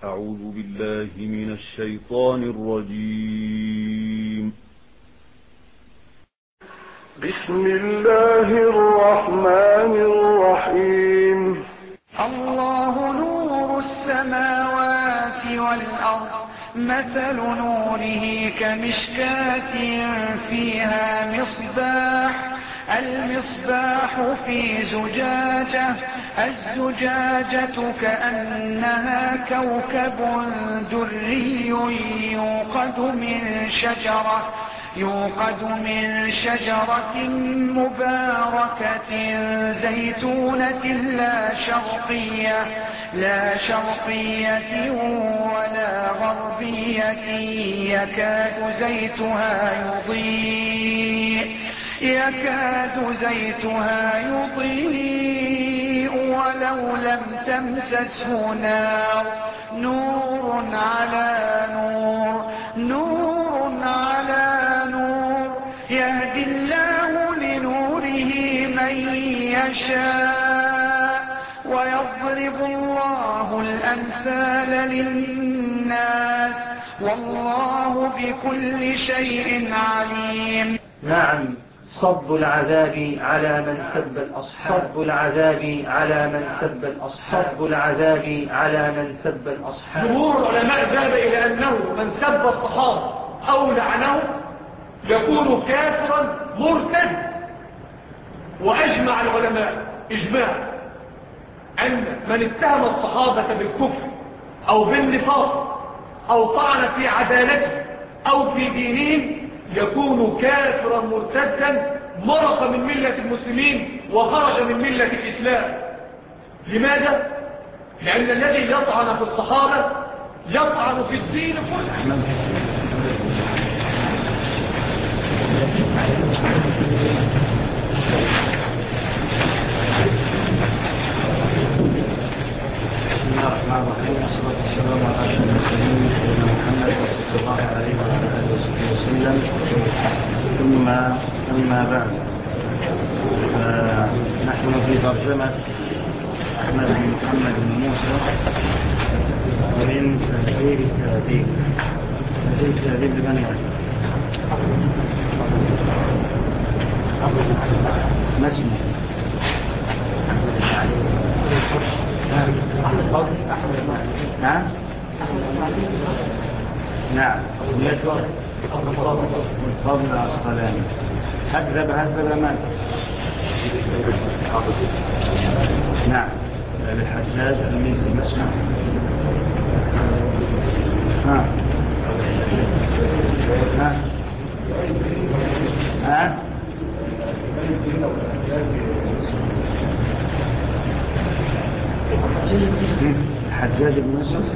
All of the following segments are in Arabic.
أعوذ بالله من الشيطان الرجيم. بسم الله الرحمن الرحيم. الله نور السماوات والأرض، مثل نوره كمشكاة فيها مصباح، المصباح في زجاجة، الزجاجة كأنها كوكب دري يوقد من شجرة مباركة زيتونة لا شرقية ولا غربية، يكاد زيتها يضيء ولو لم تمسسه نار، نور على نور، يهدي الله لنوره من يشاء، ويضرب الله الأمثال للناس، والله بكل شيء عليم. نعم، صب العذاب على من سب الأصحاب، صب العذاب على من سب الأصحاب، صب العذاب على من سب الأصحاب. جمهور العلماء ذهب إلى أنه من سب الصحابة أو لعنه يكون كافرا مرتد، وأجمع العلماء إجماع أن من اتهم الصحابة بالكفر أو بالنفاق أو طعن في عدالته أو في دينهم يكون كافرا مرتدا، مرق من ملة المسلمين وخرج من ملة الإسلام. لماذا؟ لأن الذي يطعن في الصحابة يطعن في الدين كله. بسم الله الرحمن الرحيم، والصلاة والسلام على أشرف المرسلين سيدنا محمد صلى الله عليه وعلى آله وصحبه وسلم. ثم أما بعد، نحن في ترجمة أحمد بن محمد بن موسى من تهذيب لمن ما اسمه؟ نعم نعم الفضل العسقلاني. هذب مات. نعم، الحجاج الميزي مسمع. الحجاج بن يوسف.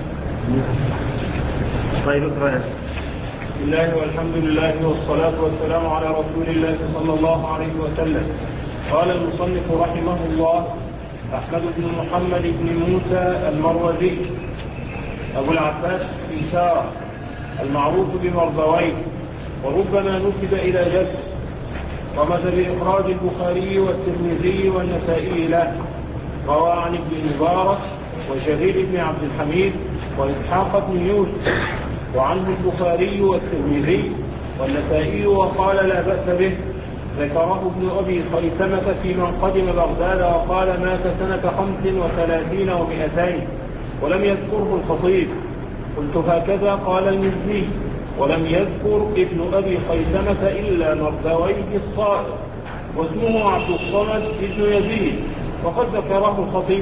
طيب اقرأ. بسم الله والحمد لله والصلاة والسلام على رسول الله صلى الله عليه وسلم. قال المصنف رحمه الله: أحمد بن محمد بن موسى المروزي أبو العباس إنشار المعروف بمرضويه، وربما نسب إلى جد، رمز بإخراج البخاري والترمذي والنسائي له. روى عن ابن المبارك وشهيد بن عبد الحميد وإسحاق بن يوسف، وعنه البخاري والترمذي والنسائي وقال لا بأس به. ذكره ابن أبي خيثمة في من قدم بغداد وقال مات سنة 35 و200، ولم يذكره الخطيب. قلت هكذا قال المزي، ولم يذكر ابن أبي خيثمة إلا مردويه الصائغ، واسمه عبد الصمد بن يزيد، وقد ذكره الخطيب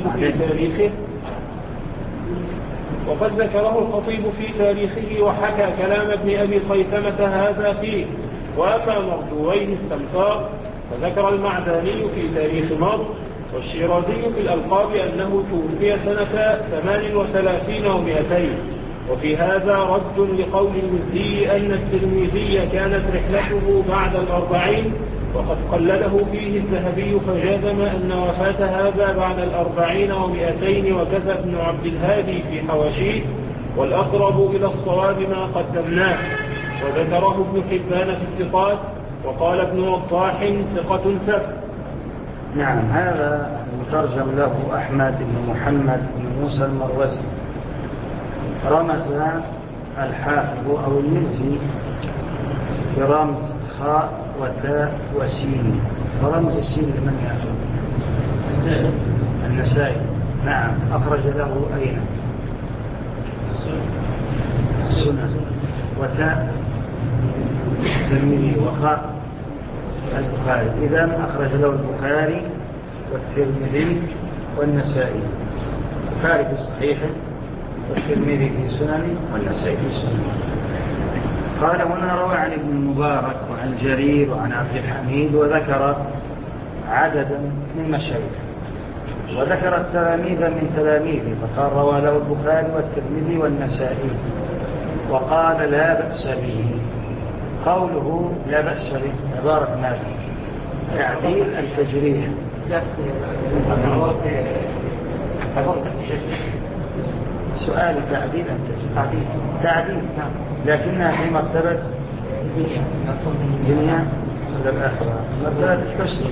في تاريخه وحكى كلام ابن أبي خيثمة هذا فيه. وأما مردويه السمسار فذكر المعداني في تاريخ مصر والشيرازي في الألقاب أنه توفي سنة 38 و200. وفي هذا رد لقول المزي أن الترمذي كانت رحلته بعد 40، وقد قلده فيه الذهبي فجازم أن وفاة هذا بعد 40 و200، وكذا ابن عبد الهادي في حواشيه، والأقرب إلى الصواب ما قدمناه. وذكره ابن حبان في الثقات، وقال ابن وضاح ثقة ثبت. نعم، هذا المترجم له أحمد بن محمد بن موسى المروزي، رمز الحافظ أو المزي برمز خاء وتاء وسين، ورمز السين لمن يأخذ؟ النسائي. نعم، أخرج له أين؟ السنن. وتاء الترمذي وخاء البخاري. إذن أخرج له البخاري والترمذي والنسائي. البخاري في صحيحه، والترمذي في سننه، والنسائي في سننه. قال هنا روى عن ابن المبارك وعن جرير وعن عبد الحميد، وذكر عددا من مشايخه، وذكر التلاميذ من تلاميذه، فقال روى له البخاري والترمذي والنسائي، وقال لا بأس به. قوله لا بأس به عبارة ماذا؟ تعديل التجريح. سؤال تعديل التجريح، تعديل، لكنها في مرتبة دنيا الآخرة، مرتبة الحسن.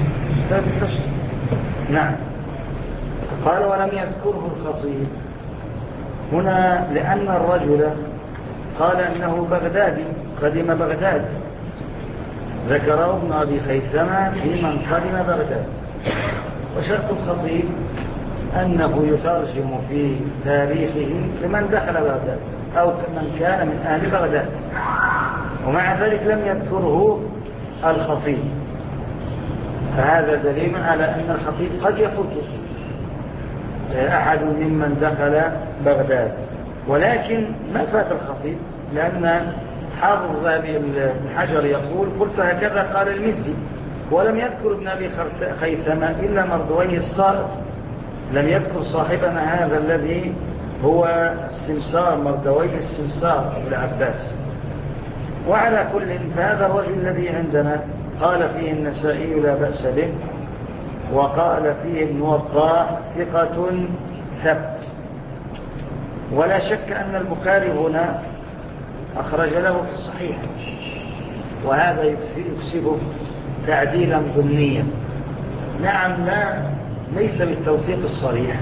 نعم. قال ولم يذكره الخطيب هنا لأن الرجل قال أنه بغدادي، قدم بغداد، ذكره ابن أبي خيثمة في من قدم بغداد. وشرط الخطيب أنه يترجم في تاريخه لمن دخل بغداد أو من كان من أهل بغداد، ومع ذلك لم يذكره الخطيب، فهذا دليل على أن الخطيب قد يفوته أحد ممن دخل بغداد، ولكن ما فات الخطيب، لأن حافظ ابن حجر يقول قلت هكذا قال المزي، ولم يذكر ابن أبي خيثمة إلا مردويه الصائغ، لم يذكر صاحبنا هذا الذي هو السمسار، مردويه السمسار أبو العباس. وعلى كل فهذا الرجل الذي عندنا قال فيه النسائي لا بأس به، وقال فيه ابن وضاح ثقة ثبت. ولا شك أن البخاري هنا أخرج له في الصحيح، وهذا يكسبه تعديلا ضمنيا. نعم، ليس بالتوثيق الصريح،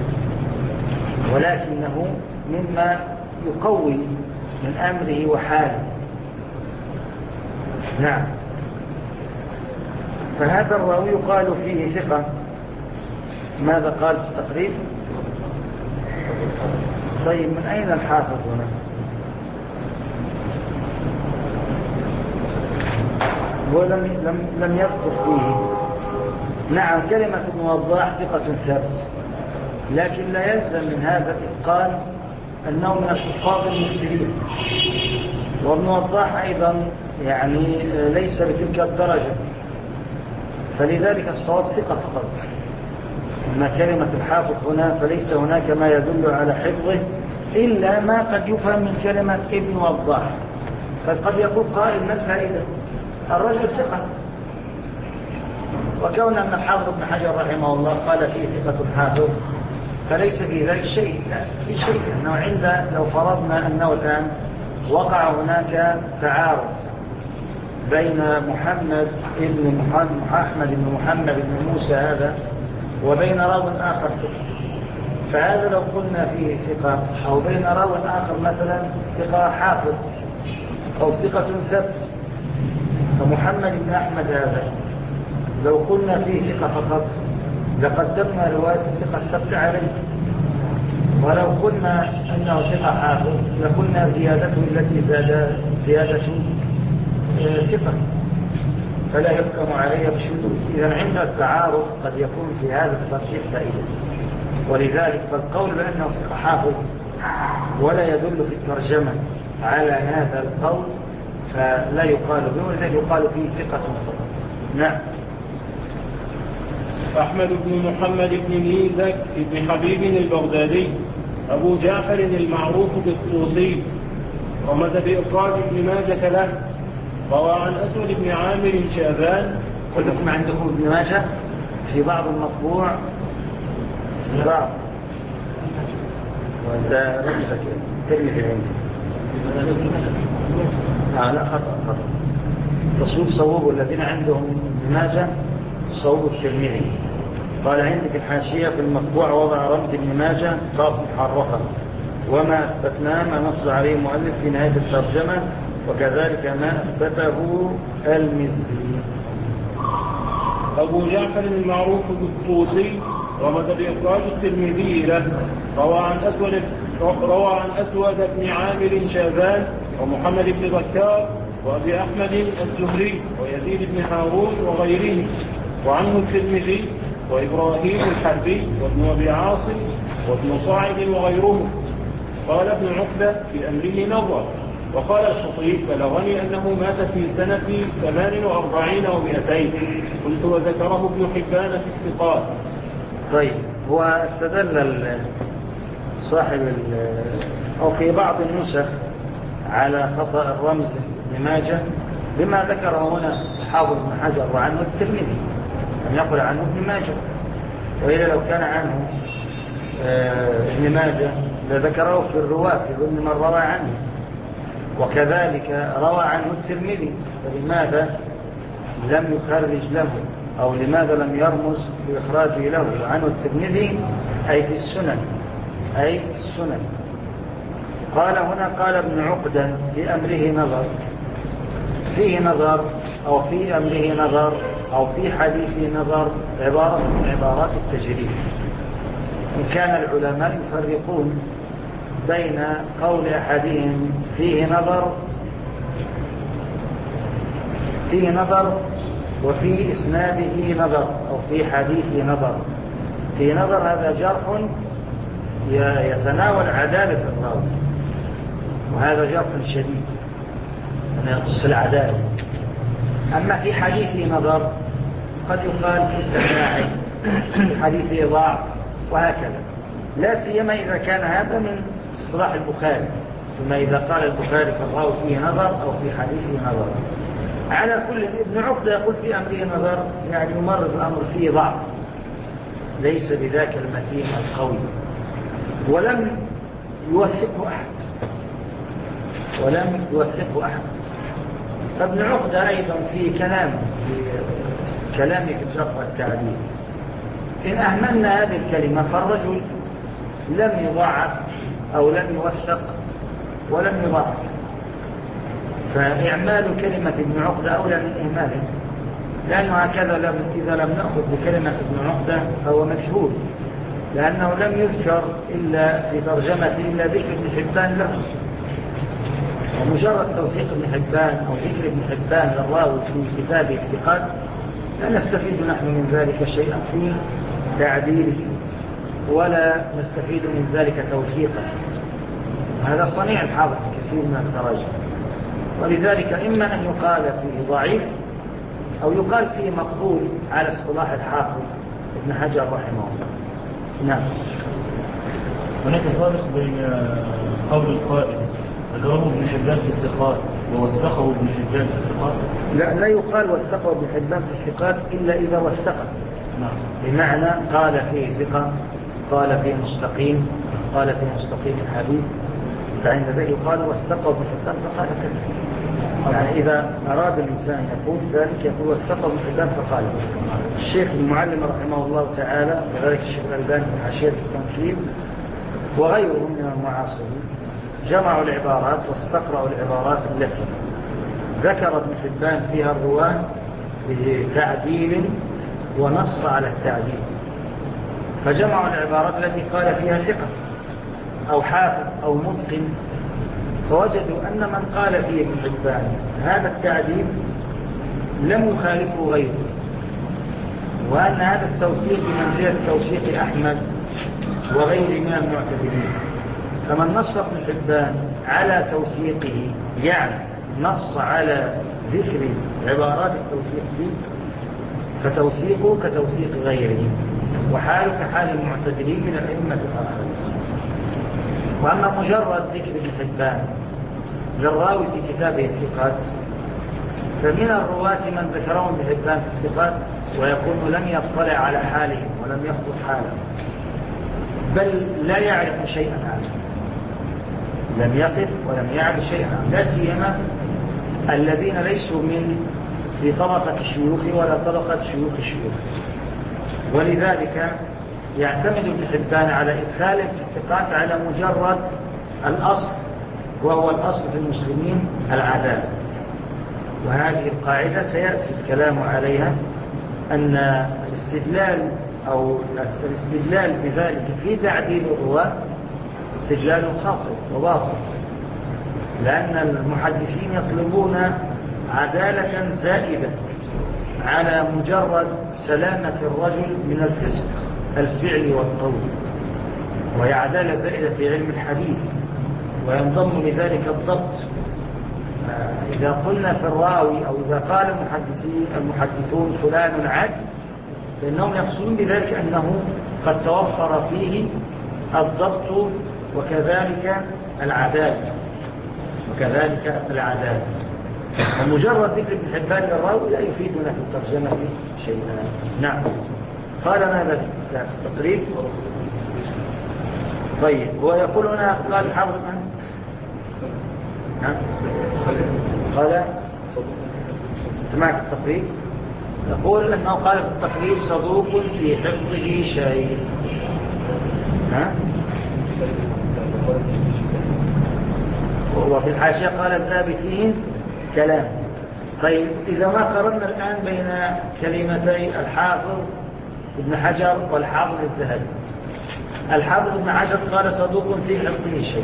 ولكنه مما يقوي من أمره وحاله. نعم. فهذا الراوي يقال فيه ثقة. ماذا قال في التقريب؟ طيب، من أين الحافظ هنا؟ لم يذكر فيه. نعم، كلمة ابن وضاح ثقة ثابت، لكن لا يلزم من هذا الإتقان أنه من الحفاظ المكثرين، وابن وضاح أيضا يعني ليس بتلك الدرجة، فلذلك الصواب ثقة فقط. أما كلمة الحافظ هنا فليس هناك ما يدل على حفظه إلا ما قد يفهم من كلمة ابن وضاح. فقد يقول قائل ما الفائدة؟ الرجل ثقة، وكون أن الحافظ ابن حجر رحمه الله قال فيه ثقة حافظ فليس في ذلك شيء. لا، في شيء أنه لو فرضنا أنه الآن وقع هناك تعارض بين أحمد بن محمد بن موسى هذا وبين راو آخر، فهذا لو قلنا فيه ثقة، أو بين راو آخر مثلا ثقة حافظ أو ثقة ثبت، فمحمد بن أحمد هذا لو قلنا فيه ثقة فقط لقدمنا رواية ثقة ثبت عليه، ولو قلنا أنه ثقة حافظ لقلنا زيادته التي زيادة ثقة، فلا يحكم عليها بشذوذ. إذا عند التعارض قد يكون في هذا الترجيح فائدة، ولذلك فالقول بأنه ثقة حافظ ولا يدل في الترجمة على هذا القول فلا يقال به، ولذلك يقال فيه ثقة فقط. نعم. أحمد بن محمد بن ميزك بن حبيب البغدادي أبو جعفر المعروف بالطوسي، رمز بإخراج ابن ماجة له. روى عن أسود بن عامر شابان. كلكم عندكم ابن ماجة في بعض المطبوع، في بعض، وإذا رمزك ترمي في عندي. لا، خطأ. صوبوا الذين عندهم ابن ماجة صوب الترمذي. قال عندك الحاشية في المطبوع وضع رمز ابن ماجة قاف محرفة، وما أثبتناه ما نص عليه المؤلف في نهاية الترجمة، وكذلك ما أثبته المزي. أبو جعفر المعروف بالطوسي رمز بإخراج الترمذي له. روى عن أسود بن عامر شاذان ومحمد بن بكار وأبي أحمد الزهري ويزيد بن هارون وغيره، وعنه الترمذي وإبراهيم الحربي وابن أبي عاصم وابن صاعد وغيرهم. قال ابن عقبة في أمره نظر. وقال الخطيب بلغني أنه مات في سنة 48 و200. قلت وذكره ابن حبان في الثقات. طيب، هو استدل صاحب أو في بعض النسخ على خطأ الرمز ابن ماجه بما ذكره هنا حافظ بن حجر وعنه الترمذي، لم يقل عنه ابن ماجه، وإلا لو كان عنه ابن ماجه لذكره في الرواة في ضمن من روى عنه، وكذلك روى عنه الترمذي، فلماذا لم يخرج له أو لماذا لم يرمز بإخراجه له عنه الترمذي أي في السنن، أي في السنن. قال هنا قال ابن عقدة في أمره نظر، فيه نظر أو في أمره نظر أو في حديثه نظر عبارة من عبارات التجريد. إن كان العلماء يفرقون بين قول أحدهم فيه نظر وفي إسناده نظر أو في حديثه نظر. في نظر هذا جرح يتناول عدالة الراوي، وهذا جرح شديد أن يقص العدالة. أما في حديثه نظر قد يقال في سماعه، في حديثه ضعف، وهكذا، لا سيما إذا كان هذا من اصطلاح البخاري، ثم إذا قال البخاري فالراوي فيه نظر أو في حديثه نظر. على كل ابن عقدة يقول في أمره نظر، يعني يمرض الأمر فيه ضعف، ليس بذاك المتين القوي، ولم يوثقه أحد. فابن عقدة أيضا في كلامه في الجرح والتعديل، إن أهملنا هذه الكلمة فالرجل لم يضاعف أو لم يوثق ولم يضاعف، فإعمال كلمة ابن عقدة أولى من إهماله، لأنه هكذا إذا لم نأخذ بكلمة ابن عقدة فهو مجهول، لأنه لم يذكر إلا في ترجمة إلا ذكر ابن حبان له، ومجرد توثيق ابن حبان أو ذكر ابن حبان للراوي في كتابه الثقات لا نستفيد نحن من ذلك شيئا في تعديله، ولا نستفيد من ذلك توثيقا. هذا صنيع الحافظ في كثير من التراجم، ولذلك إما أن يقال فيه ضعيف أو يقال فيه مقبول على اصطلاح الحافظ ابن حجر رحمه الله. نعم. هناك فرق بين قول القائل ذكره ابن حبان في الثقات ووثقه ابن حبان في الثقات. لا يقال وثقه ابن حبان في الثقات إلا إذا وثقه. نعم. بمعنى قال فيه ثقة، قال فيه مستقيم، قال فيه مستقيم الحديث، فعند ذلك يقال وثقه ابن حبان فقال كذا. يعني إذا أراد الإنسان يقول ذلك يقول وثقه ابن حبان فقال. الشيخ المعلم رحمه الله تعالى وذلك الشيخ الألباني في حاشية التنكيل وغيرهم من المعاصرين جمعوا العبارات واستقرأوا العبارات التي ذكر ابن حبان فيها الرواه بتعديل ونص على التعديل، فجمعوا العبارات التي قال فيها ثقة أو حافظ أو متقن، فوجدوا أن من قال فيه ابن حبان هذا التعديل لم يخالفه غيره، وأن هذا التوثيق بمنزلة توثيق أحمد وغير من المعتدلين. فمن نص ابن حبان على توثيقه يعني نص على ذكر عبارات التوثيق فيه، فتوثيقه كتوثيق غيره، وحاله كحال المعتدلين من الأئمة الآخرين. وأما مجرد ذكر ابن حبان للراوي في كتابه الثقات، فمن الرواة من ذكرهم ابن حبان في الثقات ويكون لم يطلع على حالهم ولم يخطط حالهم، بل لا يعرف شيئا عنه، لم يقف ولم يعرف شيئا عنه، لا سيما الذين ليسوا من في طبقة الشيوخ ولا طبقة شيوخ الشيوخ. ولذلك يعتمد ابن حبان على إدخاله في الثقات على مجرد الأصل، وهو الأصل في المسلمين العدالة. وهذه القاعدة سيأتي الكلام عليها، أن الاستدلال بذلك في تعديل الرواة استدلال خاطئ وباطل، لأن المحدثين يطلبون عدالة زائدة على مجرد سلامة الرجل من الفسق الفعلي والقول، وهي عدالة زائدة في علم الحديث، وينضم لذلك الضبط. إذا قلنا في الراوي أو إذا قال المحدثون فلان عدل، فإنهم يقصدون بذلك أنه قد توفر فيه الضبط وكذلك العدالة. ومجرد ذكر ابن حبان للراوي لا يفيدنا في الترجمة شيئا. نعم. قال ماذا في التقريب؟ طيب، هو يقول هنا قال الحافظ قال سمعت التقريب، يقول أنه قال في التقريب صدوق في حفظه شيء. وفي الحاشية قال الذهبي فيه كلام. طيب، إذا ما قررنا الآن بين كلمتي الحافظ ابن حجر والحافظ الذهبي، الحافظ ابن حجر قال صدوق في حفظه شيء،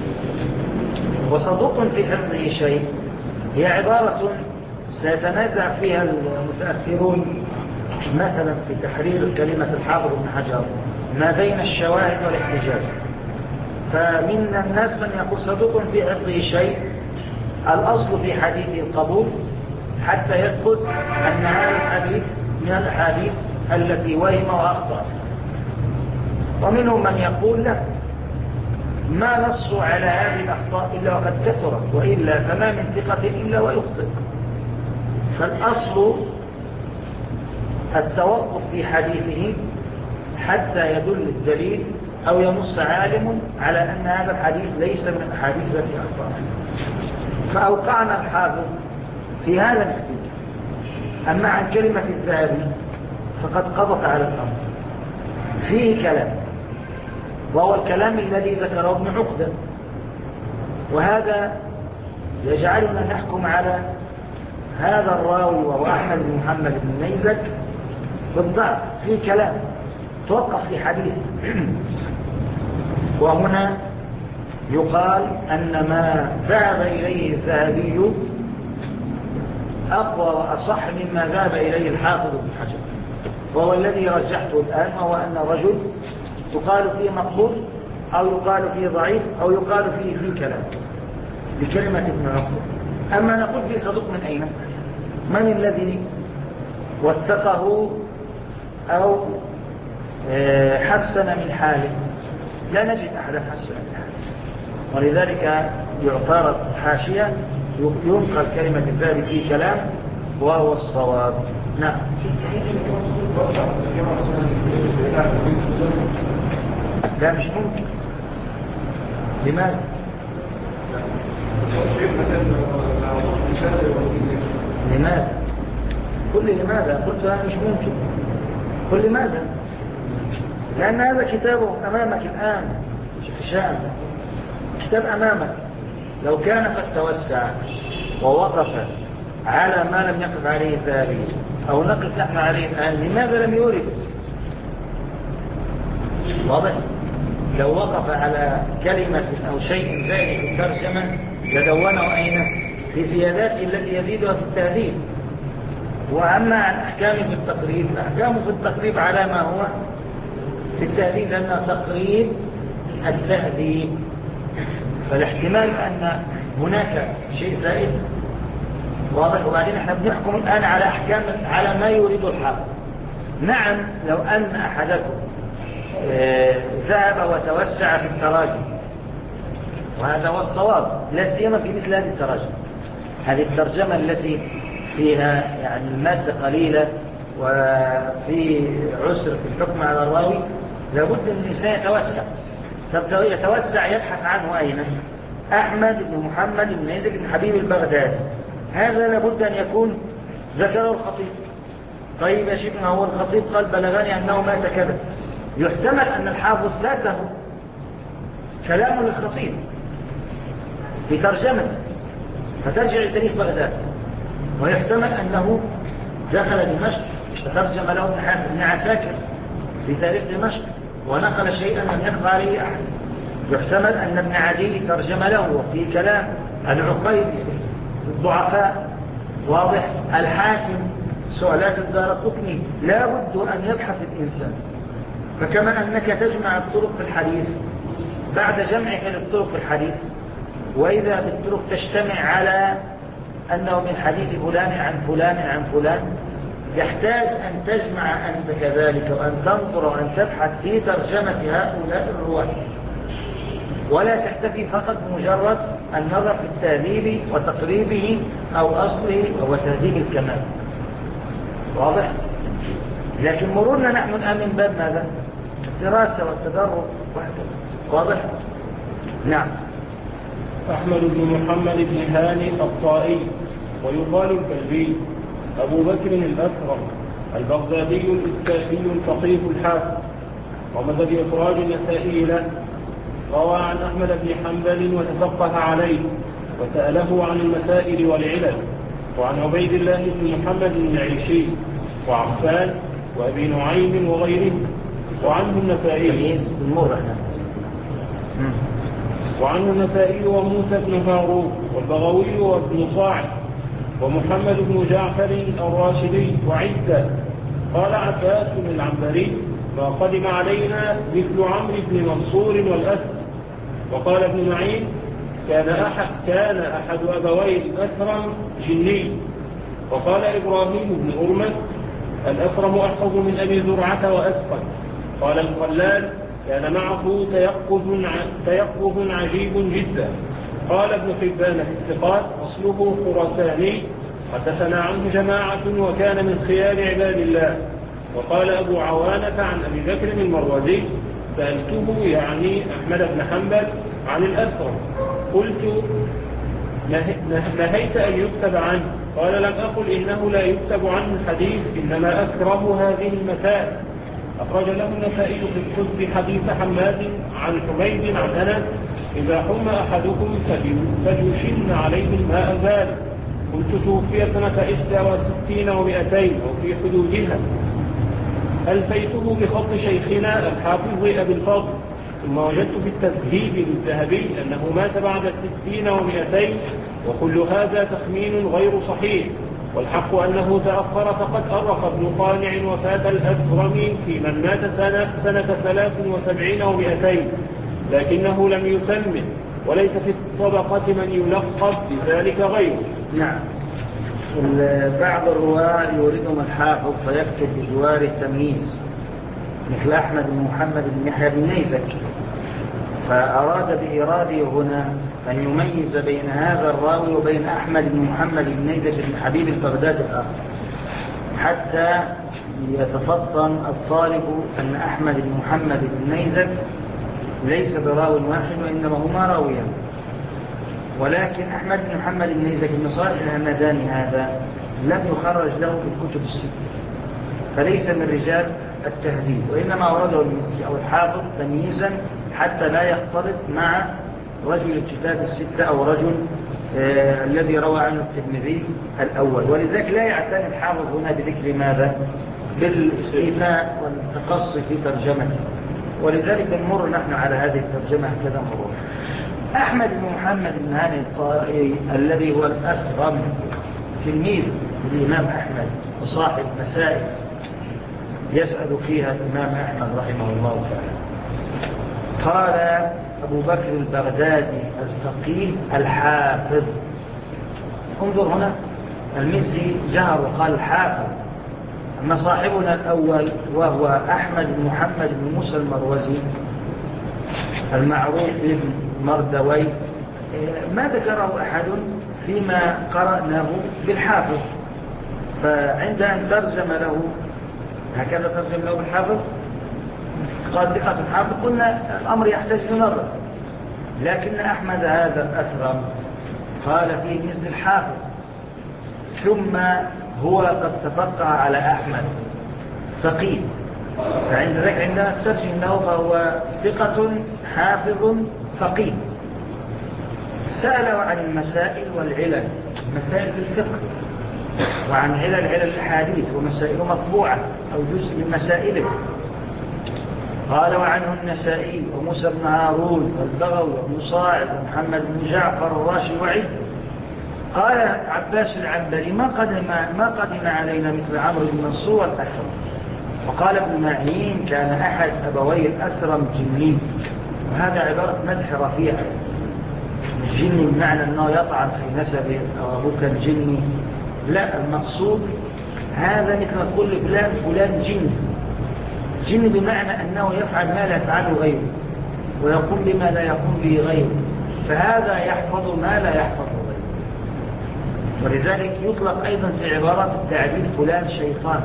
وصدوق في حفظه شيء هي عبارة سيتنازع فيها المتأخرون مثلا في تحرير كلمة الحافظ ابن حجر ما بين الشواهد والاحتجاج. فمن الناس من يقول صدوق في حفظه شيء، الأصل في حديثه القبول حتى يثبت أن هذا الحديث من الأحاديث التي وهم وأخطأ. ومنهم من يقول لا، ما نصوا على هذه الأخطاء إلا وقد كثرت، وإلا فما من ثقة إلا ويخطئ. فالأصل التوقف في حديثه حتى يدل الدليل أو ينص عالم على أن هذا الحديث ليس من الأحاديث التي أخطأها. فأوقعنا الحافظ في هذا الاختلاف. أما عن كلمة الذهبي فقد قضت على الأمر، فيه كلام، وهو الكلام الذي ذكره ابن عقدة، وهذا يجعلنا نحكم على هذا الراوي وهو أحمد بن محمد بن نيزك بالضعف، في كلام توقف في حديث. وهنا يقال أن ما ذهب إليه الذهبي أقوى وأصح مما ذهب إليه الحافظ بن حجر، وهو الذي رجحته الآن، وهو أن الرجل يقال فيه مقبول أو يقال فيه ضعيف أو يقال فيه كلام بكلمة ابن عقدة. أما نقول فيه صدوق من أين؟ من الذي وثقه أو حسن من حاله؟ لا نجد أحدا حسن من حاله، ولذلك يعترض حاشية ينقل كلمة الذهبي في كلام وهو الصواب. نعم. لا، مش ممكن. لماذا؟ لماذا؟ قل لي لماذا؟ قلت أنا مش ممكن. قل لي لماذا؟ لأن هذا كتابه أمامك الآن، شام كتاب أمامك، لو كان قد توسع ووقف على ما لم يقف عليه الذهبي أو نقف نحن عليه الآن، لماذا لم يورد؟ واضح؟ لو وقف على كلمة أو شيء زائد في الترجمة لدونه أين؟ في زياداته التي يزيدها في التهذيب. وأما عن أحكامه في التقريب، أحكامه في التقريب على ما هو في التهذيب، لأنه تقريب التهذيب، فالاحتمال أن هناك شيء زائد واضح. وبعدين احنا بنحكم الآن على أحكام على ما يريد الحافظ. نعم، لو أن أحدكم ذهب وتوسع في التراجم، وهذا هو الصواب، لا سيما في مثل هذه التراجم، هذه الترجمة التي فيها يعني المادة قليلة وفي عسر في الحكم على الراوي، لابد أن الإنسان يتوسع يبحث عنه أين؟ أحمد بن محمد بن نيزك بن حبيب البغدادي، هذا لابد أن يكون ذكره الخطيب. طيب يا شيخنا، هو الخطيب قال بلغني أنه مات كذا، يحتمل أن الحافظ فاته كلام للخطيب في ترجمة، فترجع لتاريخ بغداد، ويحتمل أنه دخل دمشق فترجم له ابن عساكر في تاريخ دمشق ونقل شيئا لم يقرأ عليه أحد. يحتمل أن ابن عدي ترجم له وفي كلام العقيد الضعفاء واضح. الحاكم سؤالات الدارقطني لا بد أن يبحث الإنسان. فكما أنك تجمع الطرق في الحديث بعد جمعك للطرق في الحديث، وإذا بالطرق تجتمع على أنه من حديث فلان عن فلان عن فلان، يحتاج أن تجمع أنت كذلك وأن تنظر وأن تبحث في ترجمة هؤلاء الرواة، ولا تكتفي فقط بمجرد النظر في التهذيب وتقريبه أو أصله وهو تهذيب الكمال. واضح؟ لكن مرورنا نحن الآن من باب ماذا؟ الدراسة والتدرب وهكذا. واضح؟ نعم. أحمد بن محمد بن هاني الطائي ويقال الكلبي، أبو بكر الأكرم البغدادي الإسكافي الفقيه الحافظ، ومدى بإخراج النسائي له. روى عن أحمد بن حنبل وتفقه عليه وسأله عن المسائل والعلل، وعن عبيد الله بن محمد العيشي وعفان وأبي نعيم وغيرهم، وعنه النسائي وموسى بن هارون والبغوي وابن صاعد ومحمد بن جعفر الراشدي وعدة. قال عباس العنبري: ما قدم علينا مثل عمرو بن منصور والأسد. وقال ابن معين: كان أحد أبوي الأكرم جني. وقال إبراهيم بن أرمس: الأكرم أحفظ من أبي زرعة وأسقل. قال الخلال: كان معه تيقظ عجيب جدا. قال ابن حبان في الثقات: أصله خراساني، حدثنا عنه جماعة وكان من خيار عباد الله. وقال أبو عوانة عن أبي بكر المروزي: سألته يعني أحمد بن حنبل عن الأكرم، قلت: نهيت أن يكتب عنه؟ قال: لم أقل إنه لا يكتب عنه الحديث، إنما أكره هذه المسائل. أخرج له النسائي في القدس حديث حماد عن حميد عن أنس: إذا حم أحدكم فليشن عليه الماء ذلك. قلت: توفي سنة 61 و200 أو في حدودها. ألفيته بخط شيخنا الحافظ أبي الفضل، ثم وجدت في التذهيب للذهبي أنه مات بعد 60 و200، وكل هذا تخمين غير صحيح، والحق أنه تأخر. فقد أرخ ابن قانع وفاة الأكرم في من مات سنة 73 و200، لكنه لم يسمه، وليس في الطبقة من يلقب بذلك غيره. نعم. بعض الرواة يوردهم الحافظ فيكتب بجوار التمييز، مثل أحمد بن محمد بن يحيى بن نيزك، فأراد بإراده هنا أن يميز بين هذا الراوي وبين أحمد بن محمد بن نيزك بن حبيب البغداد الآخر، حتى يتفطن الطالب أن أحمد بن محمد بن نيزك ليس براو واحد وإنما هما راويان. ولكن أحمد بن محمد بن نيزك بن صالح الهمداني هذا لم يخرج له في الكتب الستة، فليس من رجال التهذيب، وإنما أورده المسي أو الحافظ تمييزا حتى لا يختلط مع رجل الكتاب الستة أو رجل الذي روى عنه الترمذي الأول. ولذلك لا يعتني الحافظ هنا بذكر ماذا؟ بالاستيفاء والتقصي في ترجمته، ولذلك نمر نحن على هذه الترجمة كذا مرور. أحمد بن محمد بن هاني الطائي الذي هو الأثرم تلميذ الإمام أحمد وصاحب مسائل يسأل فيها الإمام أحمد رحمه الله تعالى. قال أبو بكر البغدادي الفقيه الحافظ. انظر هنا، المزي جهر وقال الحافظ، أما صاحبنا الأول وهو أحمد بن محمد بن موسى المروزي المعروف بن مردوي ما ذكره أحد فيما قرأناه بالحافظ، فعند أن ترجم له هكذا ترجم له بالحافظ قال ثقة الحافظ، قلنا الأمر يحتاج لنظر. لكن أحمد هذا الأثرم قال فيه مثل الحافظ، ثم هو قد تفقه على أحمد فقيه، فعند ذلك عندما ترجم له فهو ثقة حافظ فقيه. فسأله عن المسائل والعلل، مسائل الفقه، وعن علل الأحاديث ومسائل مطبوعة أو جزء من مسائله. قال وعنه النسائي وموسى بن هارون والبغوي وابن صاعد ومحمد بن جعفر الراشي وعيد. قال عباس العنبري ما قدم علينا مثل عمرو بن منصور الأثرم. وقال ابن معين كان أحد أبوي الأثرم جني، وهذا عبارة مدح رفيع. الجني بمعنى أنه يطعن في نسبه أو أبوه كان جني، لا، المقصود هذا مثل ما تقول فلان جني بمعنى أنه يفعل ما لا يفعله غيره ويقوم بما لا يقوم به غيره، فهذا يحفظ ما لا يحفظ غيره. ولذلك يطلق أيضا في عبارات التعديل فلان شيطان.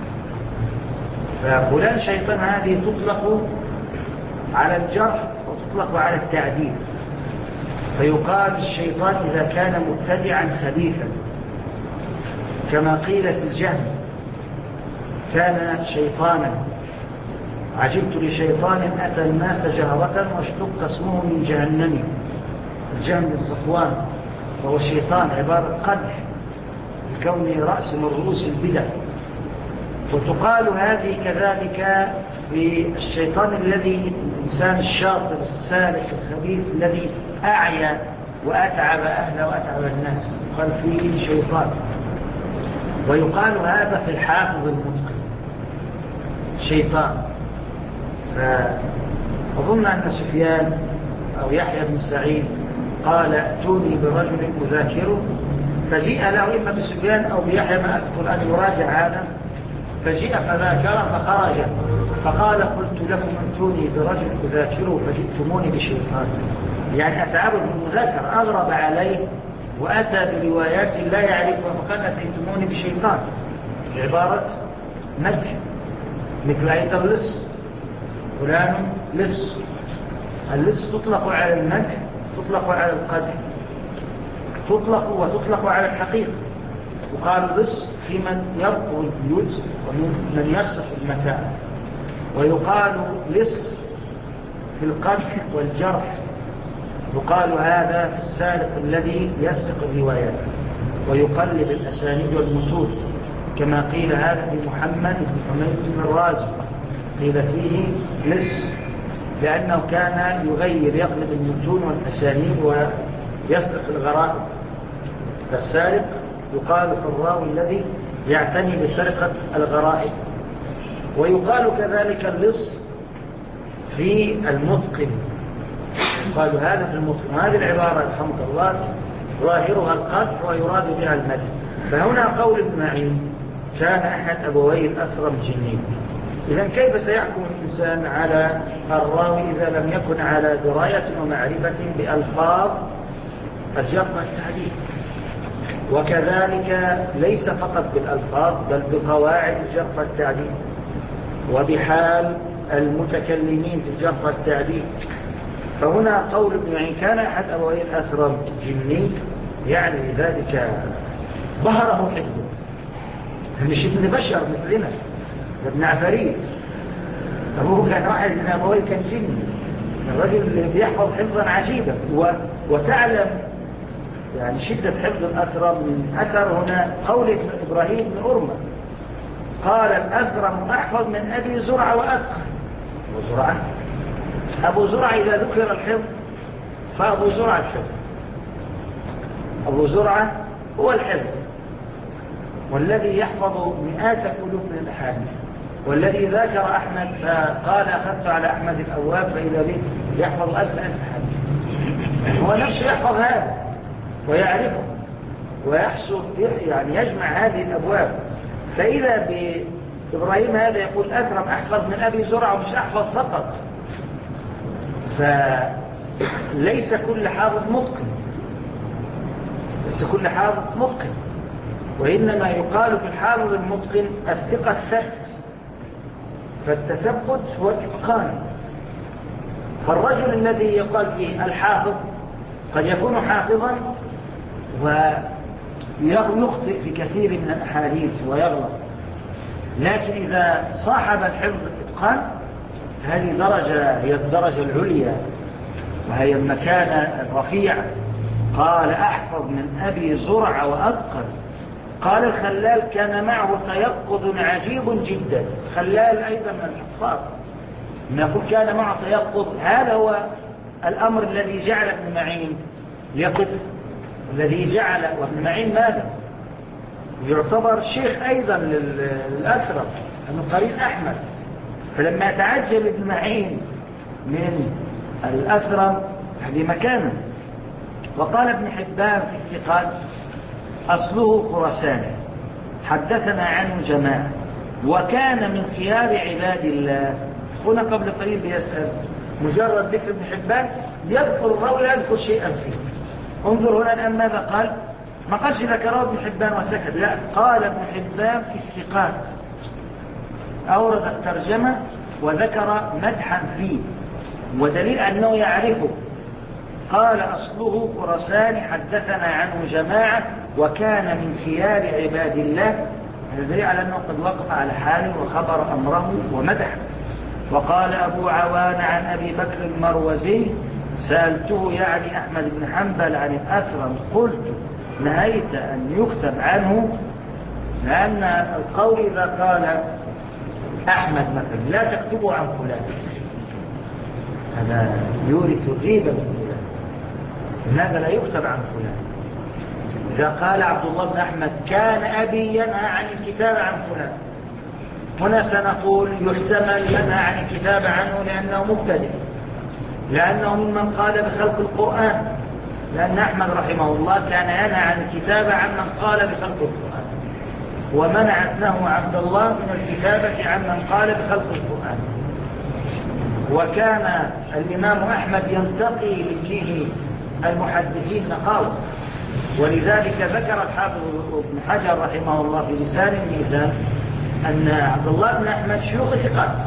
ففلان شيطان هذه تطلق على الجرح وتطلق على التعديل. فيقال الشيطان إذا كان مبتدعا خبيثا، كما قيل في الجهم كان شيطانا، عجبت لشيطان أتى الناس جهرة واشتق اسمه من جهنم. الجهم بن صفوان وهو شيطان، عبارة قدح لكونه رأس من رؤوس البدع. وتقال هذه كذلك في الشيطان الذي الإنسان الشاطر السالك الخبيث الذي أعيا وأتعب أهله وأتعب الناس، قال فيه شيطان. ويقال هذا في الحافظ المتقن شيطان. فأظن أن سفيان أو يحيى بن سعيد قال ائتوني برجل أذاكره، فجيء له إما بسفيان أو بيحيى، ما أذكر أن يراجع هذا، فجيء فذاكره فخرج فقال قلت لكم ائتوني برجل أذاكره فجئتموني بشيطان، يعني أتعبد بالمذاكرة، أغرب عليه وأتى بروايات لا يعرفها فقال أتيتموني بشيطان. عبارة مدح. مثل أيضا اللص، فلان لص. اللص تطلق على المدح، تطلق على القدح، تطلق وتطلق على الحقيقة. وقال لص في من يرقو البيوت ومن يصف المتاع. ويقال لص في القدح والجرح، يقال هذا في السارق الذي يسرق الروايات ويقلب الأسانيد والمتون، كما قيل هذا في محمد بن حميد بن الرازي، قيل فيه لص لأنه كان يغير، يقلب المتون والأسانيد ويسرق الغرائب. فالسارق يقال في الراوي الذي يعتني بسرقة الغرائب. ويقال كذلك اللص في المتقن، قالوا هذا في المتقن. وهذه العبارة رحمه الله ظاهرها القدح ويراد بها المدح. فهنا قول ابن معين كان أحد أبوي الأثرم جنين. إذن كيف سيحكم الإنسان على الراوي إذا لم يكن على دراية ومعرفة بألفاظ الجرح والتعديل؟ وكذلك ليس فقط بالألفاظ بل بقواعد الجرح والتعديل وبحال المتكلمين في الجرح والتعديل. فهنا قول ابن معين كان أحد أبوي الأثرم جني، يعني ذلك ظهره حفظه، مش ابن بشر مثلنا، ابن عفريت. أبوه كان واحد من أبوي كان جني، الرجل اللي بيحفظ حفظا عجيبا. وتعلم يعني شدة حفظ الأثرم من أثر هنا قول إبراهيم بن أرمى قال الأثرم أحفظ من أبي زرعة وأتقن. وزرعة أبو زرعة إذا ذكر الحفظ فأبو زرعة الحفظ، أبو زرعة هو الحفظ، والذي يحفظ مئات الألوف من الأحاديث، والذي ذاكر أحمد فقال أخذت على أحمد الأواب فإذا به يحفظ 1000 حديث، هو نفسه يحفظ هذا ويعرفه ويحصل، يعني يجمع هذه الأبواب. فإذا بإبراهيم هذا يقول أثرم أحفظ من أبي زرعة، ومش أحفظ فقط. فليس كل حافظ متقن، ليس كل حافظ متقن، وإنما يقال في الحافظ المتقن الثقة الثبت. فالتثبت هو الإتقان. فالرجل الذي يقال فيه الحافظ قد يكون حافظا ويخطئ في كثير من الأحاديث ويغلط، لكن إذا صاحب الحفظ الإتقان هذه درجة هي الدرجة العليا، وهي المكانة الرفيعة، قال أحفظ من أبي زرع وأذكر. قال الخلال كان معه تيقظ عجيب جدا. خلال أيضا من الحفاظ نقول كان معه تيقظ. هذا هو الأمر الذي جعل ابن معين يقف، الذي جعل وابن معين ماذا يعتبر شيخ أيضا للأثرم أنه قرين أحمد. فلما تعجب ابن معين من الأثرم هذه مكانه. وقال ابن حبان في الثقات أصله خراساني حدثنا عنه جماعة وكان من خيار عباد الله. هنا قبل قليل بيسأل مجرد ذكر ابن حبان يذكر الراوي لا يذكر شيئا فيه. انظر هنا الآن ماذا قال. ما قالش ذكره ابن حبان وسكت، لا قال ابن حبان في الثقات، أورد الترجمة وذكر مدحا فيه ودليل أنه يعرفه. قال أصله خراساني حدثنا عنه جماعة وكان من خيار عباد الله. هذا دليل على أنه قد وقف على حاله وخبر أمره ومدح. وقال أبو عوان عن أبي بكر المروزي سألته يعني أحمد بن حنبل عن الأثرم قلت نهيت أن يكتب عنه، لأن القول إذا قال أحمد مثلا لا تكتبه عن فلان هذا يورث الريبة من فلان، لماذا لا يكتب عن فلان؟ إذا قال عبد الله بن أحمد كان أبي ينهى عن الكتاب عن فلان، هنا سنقول يحتمل ينهى عن الكتاب عنه لأنه مبتدئ، لأنه ممن قال بخلق القرآن، لأن أحمد رحمه الله كان ينهى عن الكتابة عمن قال بخلق القرآن، ومنع ابنه عبد الله من الكتابة عمن قال بخلق القرآن. وكان الإمام أحمد ينتقي لفيه المحدثين نقاوة، ولذلك ذكر الحافظ ابن حجر رحمه الله في لسان الميزان أن عبد الله بن أحمد شيوخ ثقات.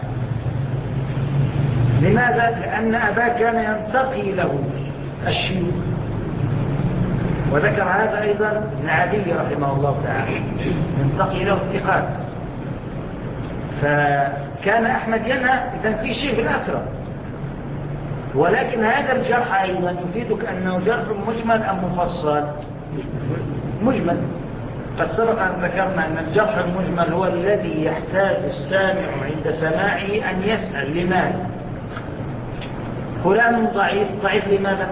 لماذا؟ لأن أباه كان ينتقي له الشيوخ، وذكر هذا أيضا ابن عدي رحمه الله تعالى ينتقي له الثقات. فكان أحمد ينهى إذن في شيء في الأثرة، ولكن هذا الجرح أيضا يفيدك أنه جرح مجمل أم مفصل؟ مجمل. قد سبق أن ذكرنا أن الجرح المجمل هو الذي يحتاج السامع عند سماعه أن يسأل لماذا فلان ضعيف. ضعيف لماذا؟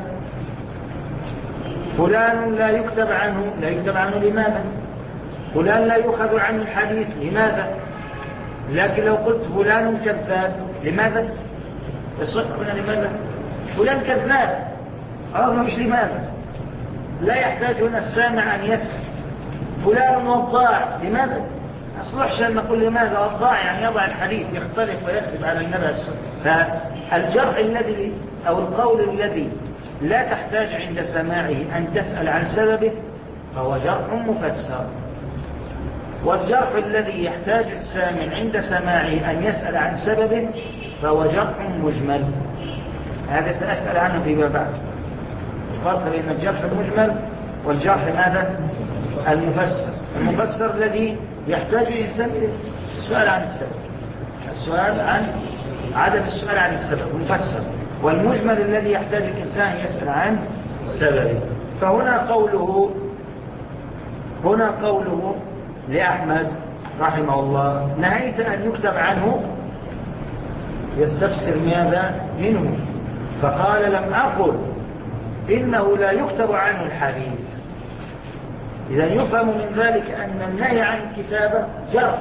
فلان لا يكتب عنه لماذا؟ فلان لا يؤخذ عنه الحديث لماذا؟ لكن لو قلت فلان كذاب لماذا؟ الصدق هنا لماذا؟ فلان كذاب أظن مش لماذا. لا يحتاج هنا السامع أن يسأل. فلان وضاع لماذا؟ أصلحش أن نقول لماذا وضاع يعني يضع الحديث يختلف ويكذب على النبي. فالجرح الذي أو القول الذي لا تحتاج عند سماعه أن تسأل عن سببه فهو جرح مفسر، والجرح الذي يحتاج السامع عند سماعه أن يسأل عن سببه فهو جرح مجمل. هذا سأسأل عنه فيما بعد. الفرق بين الجرح المجمل والجرح ماذا؟ المفسر. المفسر الذي يحتاج الإنسان السؤال عن السبب، السؤال عن عدم السؤال عن السبب مفسر. والمجمل الذي يحتاج الإنسان يسأل عن سببه. فهنا قوله لأحمد رحمه الله نهيت أن يكتب عنه يستفسر ماذا منه، فقال لم أقل إنه لا يكتب عنه الحديث. إذا يفهم من ذلك أن النهي عن الكتابة جرح،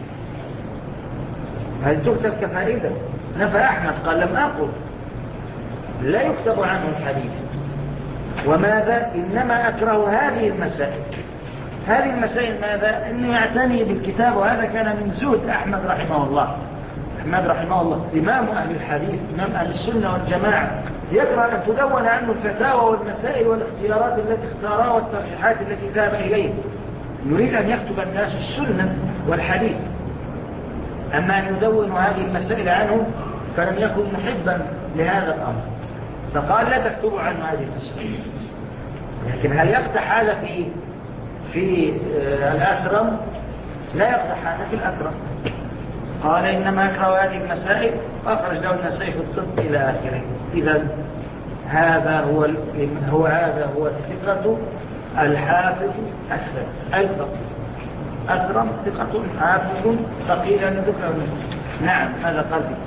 هل تكتب كفائدة؟ نفى أحمد قال لم أقل لا يكتب عنه الحديث. وماذا؟ إنما أكره هذه المسائل. هذه المسائل ماذا؟ أنه يعتني بالكتاب، وهذا كان من زهد أحمد رحمه الله. أحمد رحمه الله إمام أهل الحديث، إمام أهل السنة والجماعة، يكره أن تدون عنه الفتاوى والمسائل والاختيارات التي اختارها والترجيحات التي ذهب إليه. يريد أن يكتب الناس السنة والحديث، أما أن يدون هذه المسائل عنه فلم يكن محبا لهذا الأمر، فقال لا تكتبوا عنه هذه المسائل. لكن هل يفتح هذا في الأثرم؟ لا يفتح هذا في الأثرم. قال إنما أكره هذه المسائل، وأخرج له النسائي في الطب إلى آخره. إذا هذا هو الثقة الحافظ الثبت أثرم ثقة حافظ فقيل أن ذكر. نعم هذا قلبي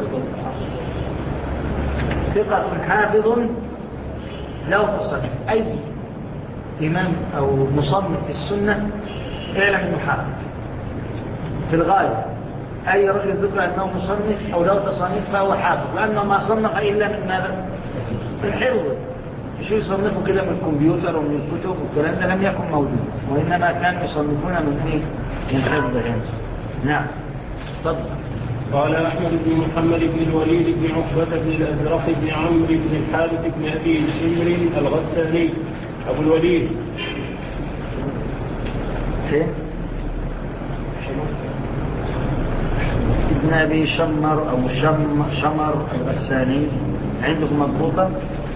ثقة حافظ. لو تصنف أي إمام أو مصنف في السنة اعلم أنه حافظ في الغالب. أي رجل ذكر أنه مصنف أو لو تصنف فهو حافظ، لأنه ما صنف إلا من ماذا؟ من حفظه. شو يصنفوا كده من الكمبيوتر ومن الكتب والكلام ده لم يكن موجود، وإنما كانوا يصنفون من إيه؟ من حفظه يعني. نعم تفضل. قال أحمد بن محمد بن الوليد بن عقبة بن الأزرق بن عمرو بن الحارث بن أبي شمر الغساني أبو الوليد. فين؟ ابن أبي شمر أو شمر الغساني. عندكم مضبوطة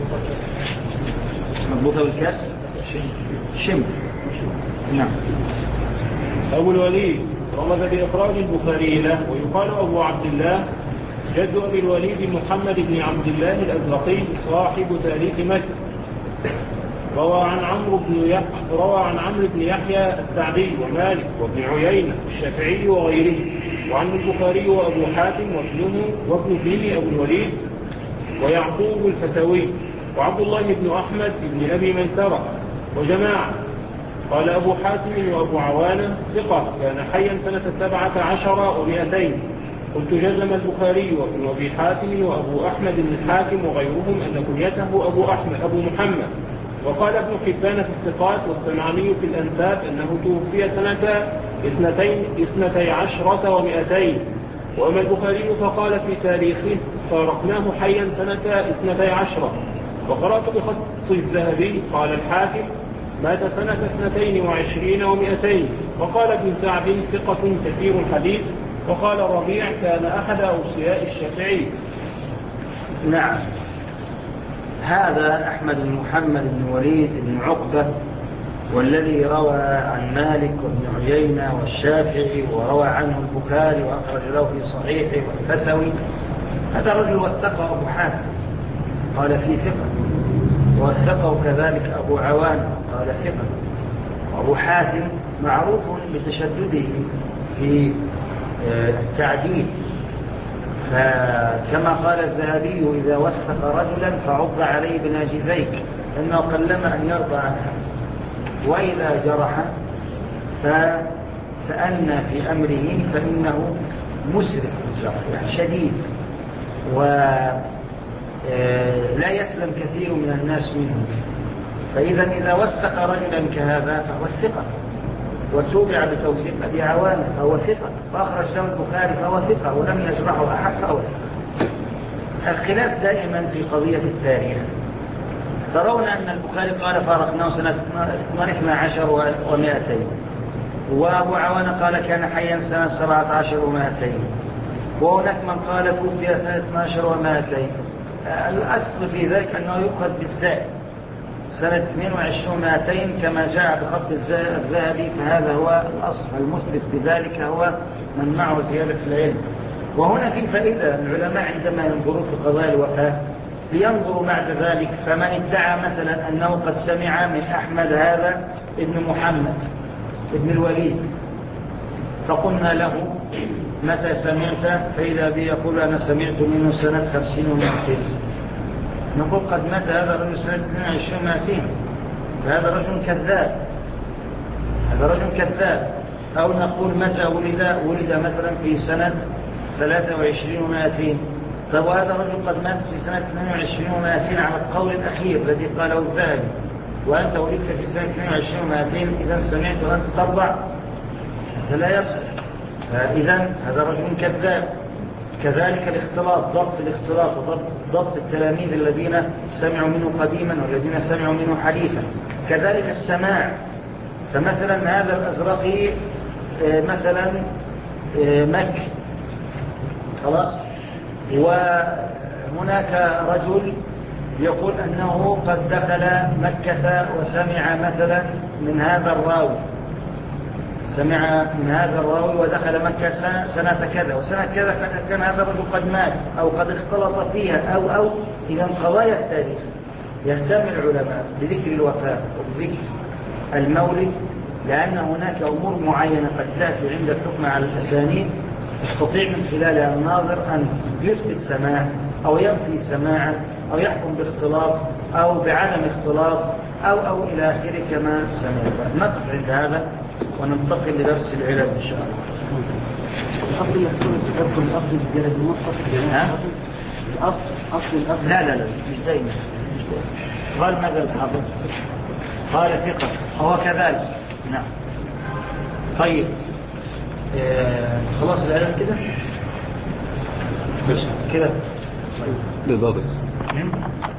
بالكسر؟ شمر. نعم. أبو الوليد رمز بإخراج البخاري له، ويقال أبو عبد الله جد أبي الوليد محمد بن عبد الله الأزرقي صاحب تاريخ مكة. روى عن عمرو بن يحيى السعدي ومالك وابن عيينة الشافعي وغيره، وعن البخاري وأبو حاتم وابن ابنه أبو الوليد ويعقوب الفتوي وعبد الله بن أحمد بن أبي ميسرة وجماعة. قال أبو حاتم وأبو عوانة ثقة كان حيا سنة 17 و200. قلت جزم البخاري وابن أبي حاتم وأبو أحمد بن الحاكم وغيرهم أن كنيته أبو محمد. وقال ابن حبان في الثقات والسمعاني في الأنساب أنه توفي سنة 12 و200. وأما البخاري فقال في تاريخه فارقناه حيا سنة 12. وقرأت بخط الذهبي قال الحاكم مات سنة 22 و200. وقال ابن سعد ثقة كثير الحديث. وقال الربيع كان أحد أوصياء الشافعي. نعم. هذا أحمد بن محمد بن وليد بن عقبة، والذي روى عن مالك وابن عيينة والشافعي وروى عنه البخاري وأخرج له في صحيحه والفسوي. هذا رجل وثقه أبو حاتم قال في ثقة، ووثقه كذلك أبو عوان قال ثقة. أبو حاتم معروف بتشدده في التعديل، فكما قال الذهبي إذا وثق رجلا فعض عليه بناجذيك، إنه قلما أن يرضى عنها، وإذا جرح فتأنى في أمره فإنه مسرف في الجرح يعني شديد، ولا يسلم كثير من الناس منه. إذا وثق رجلا كهذا فهو الثقة، وتوبع بتوثيق أبي عوانة فهو ثقة، وأخرج له البخاري فهو ثقة، ولم يجرحه أحد فهو ثقة. الخلاف دائما في قضية التاريخ. ترون أن البخاري قال فارقناه سنة 12 و200، وأبو عوانة قال كان حيا سنة 17 و200، وهناك من قال توفي سنة 12 و200. الأصل في ذلك أنه يؤخذ بالزائد سنة 22 و200 كما جاء بخط الذهبي، فهذا هو الأصل. المثبت بذلك هو من معه زيادة العلم. وهنا في فائدة، العلماء عندما ينظروا في قضايا الوفاة لينظروا بعد ذلك، فمن ادعى مثلا أنه قد سمع من أحمد هذا ابن محمد ابن الوليد، فقلنا له متى سمعت؟ فإذا بي يقول أنا سمعت منه سنة 50 و200. نقول قد مات هذا الرجل سنة 22 و200، فهذا رجل كذاب، هذا رجل كذاب. أو نقول متى ولد مثلا في سنة 23 و200، طب وهذا الرجل قد مات في سنة 22 و200 على القول الأخير الذي قاله الذهبي، وأنت ولدت في سنة 22 و200، إذا سمعت وأنت ترضع، فلا يصح. إذن هذا رجل كذاب. كذلك الاختلاط، ضبط الاختلاط وضبط التلاميذ الذين سمعوا منه قديما والذين سمعوا منه حديثا. كذلك السماع، فمثلا هذا الأزرقي مثلا مكة خلاص، وهناك رجل يقول أنه قد دخل مكة وسمع مثلا من هذا الراوي، سمع من هذا الراوي ودخل مكة سنة كذا وسنة كذا، كان هذا الرجل قد مات أو قد اختلط فيها أو إذا قضايا التاريخ يهتم العلماء بذكر الوفاة وبذكر المولد، لأن هناك أمور معينة قد تأتي عند الحكم على الأسانيد يستطيع من خلالها الناظر أن يثبت سماع أو ينفي سماعا أو يحكم باختلاط أو بعدم اختلاط أو إلى آخره كما سمعت. نقف عند هذا وننتقل لدرس العلم إن شاء الله. الأصل يكون الأصل الجلد الأصل لا مش دائما. قال ماذا الحافظ؟ قال ثقة هو كذلك. نعم. طيب خلاص العلم كده بس كده بالضبط.